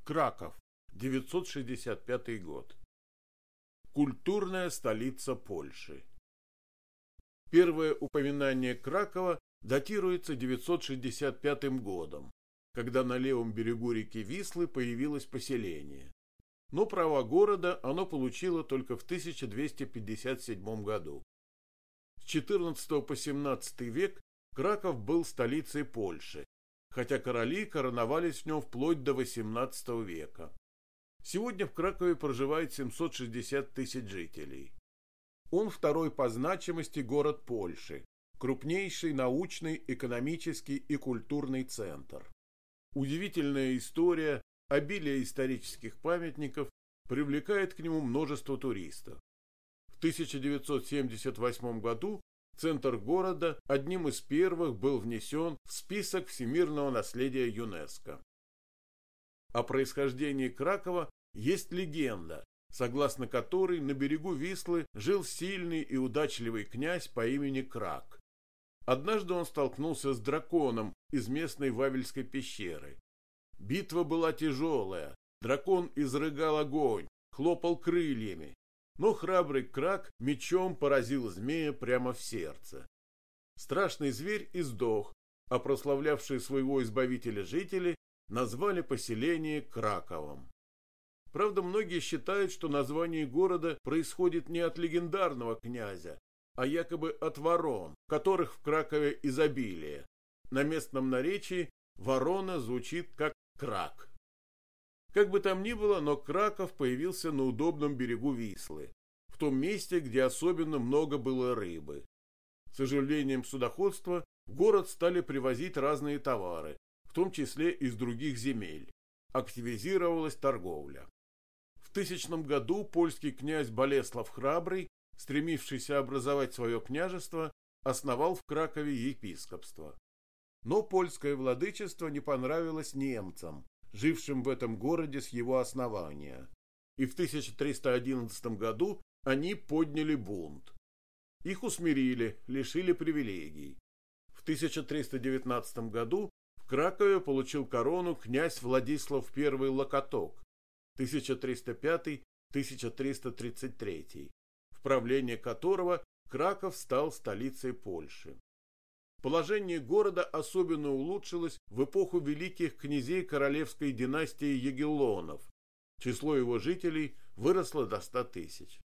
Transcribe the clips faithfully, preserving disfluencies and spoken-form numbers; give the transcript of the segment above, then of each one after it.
Краков, девятьсот шестьдесят пятый год. Культурная столица Польши. Первое упоминание Кракова датируется девятьсот шестьдесят пятым годом, когда на левом берегу реки Вислы появилось поселение. Но права города оно получило только в тысяча двести пятьдесят седьмом году. С четырнадцатого по семнадцатый век Краков был столицей Польши, хотя короли короновались в нем вплоть до восемнадцатого века. Сегодня в Кракове проживает семьсот шестьдесят тысяч жителей. Он второй по значимости город Польши, крупнейший научный, экономический и культурный центр. Удивительная история, обилие исторических памятников привлекает к нему множество туристов. В тысяча девятьсот семьдесят восьмом году центр города одним из первых был внесен в список всемирного наследия ЮНЕСКО. О происхождении Кракова есть легенда, согласно которой на берегу Вислы жил сильный и удачливый князь по имени Крак. Однажды он столкнулся с драконом из местной Вавельской пещеры. Битва была тяжелая, дракон изрыгал огонь, хлопал крыльями, но храбрый Крак мечом поразил змея прямо в сердце. Страшный зверь издох, а прославлявшие своего избавителя жители назвали поселение Краковом. Правда, многие считают, что название города происходит не от легендарного князя, а якобы от ворон, которых в Кракове изобилие. На местном наречии ворона звучит как крак. Как бы там ни было, но Краков появился на удобном берегу Вислы, в том месте, где особенно много было рыбы. С оживлением судоходства в город стали привозить разные товары, в том числе из других земель. Активизировалась торговля. В тысячном году польский князь Болеслав Храбрый, стремившийся образовать свое княжество, основал в Кракове епископство. Но польское владычество не понравилось немцам, жившим в этом городе с его основания, и в тысяча триста одиннадцатом году они подняли бунт. Их усмирили, лишили привилегий. В тысяча триста девятнадцатом году в Кракове получил корону князь Владислав I Локоток, тысяча триста пятый — тысяча триста тридцать третий, в правление которого Краков стал столицей Польши. Положение города особенно улучшилось в эпоху великих князей королевской династии Ягеллонов. Число его жителей выросло до ста тысяч.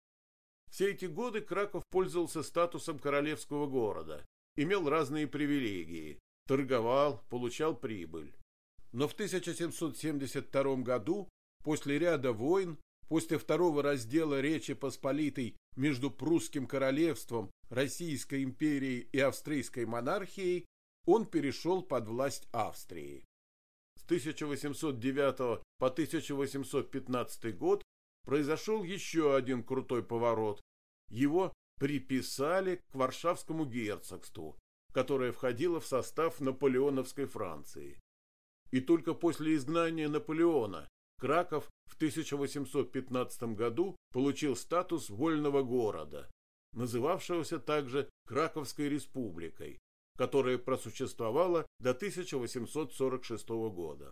Все эти годы Краков пользовался статусом королевского города, имел разные привилегии, торговал, получал прибыль. Но в тысяча семьсот семьдесят втором году, после ряда войн, после второго раздела Речи Посполитой между Прусским королевством, Российской империей и Австрийской монархией, он перешел под власть Австрии. С тысяча восемьсот девятого по тысяча восемьсот пятнадцатый год произошел еще один крутой поворот. Его приписали к Варшавскому герцогству, которое входило в состав наполеоновской Франции. И только после изгнания Наполеона Краков в тысяча восемьсот пятнадцатом году получил статус вольного города, называвшегося также Краковской республикой, которая просуществовала до тысяча восемьсот сорок шестого года.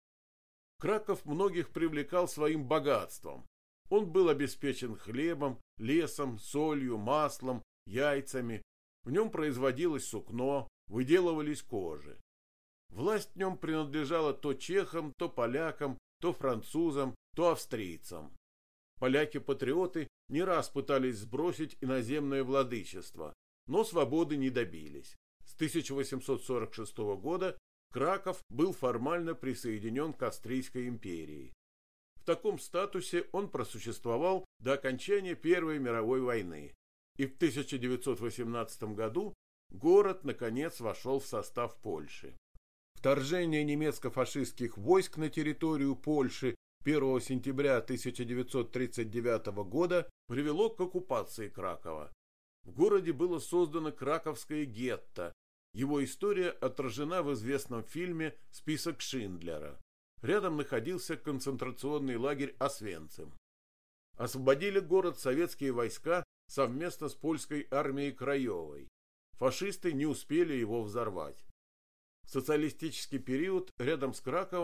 Краков многих привлекал своим богатством. Он был обеспечен хлебом, лесом, солью, маслом, яйцами. В нем производилось сукно, выделывались кожи. Власть в нем принадлежала то чехам, то полякам, то французам, то австрийцам. Поляки-патриоты не раз пытались сбросить иноземное владычество, но свободы не добились. С тысяча восемьсот сорок шестого года Краков был формально присоединен к Австрийской империи. В таком статусе он просуществовал до окончания Первой мировой войны, и в тысяча девятьсот восемнадцатом году город наконец вошел в состав Польши. Вторжение немецко-фашистских войск на территорию Польши первого сентября тысяча девятьсот тридцать девятого года привело к оккупации Кракова. В городе было создано Краковское гетто. Его история отражена в известном фильме «Список Шиндлера». Рядом находился концентрационный лагерь Освенцим. Освободили город советские войска совместно с польской армией Краевой. Фашисты не успели его взорвать. В социалистический период рядом с Краковом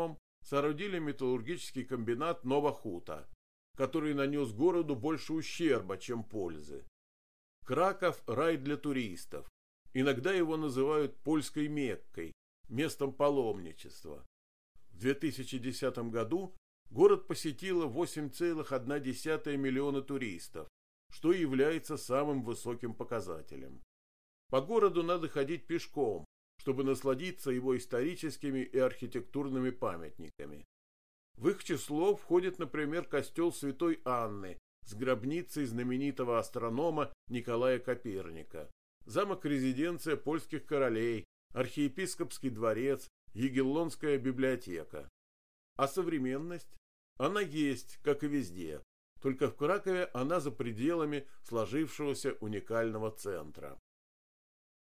соорудили металлургический комбинат Новохута, который нанес городу больше ущерба, чем пользы. Краков – рай для туристов. Иногда его называют польской Меккой, местом паломничества. В две тысячи десятом году город посетило восемь целых одна десятая миллиона туристов, что является самым высоким показателем. По городу надо ходить пешком, чтобы насладиться его историческими и архитектурными памятниками. В их число входит, например, костел Святой Анны с гробницей знаменитого астронома Николая Коперника, замок-резиденция польских королей, архиепископский дворец, Егеллонская библиотека. А современность? Она есть, как и везде, только в Кракове она за пределами сложившегося уникального центра.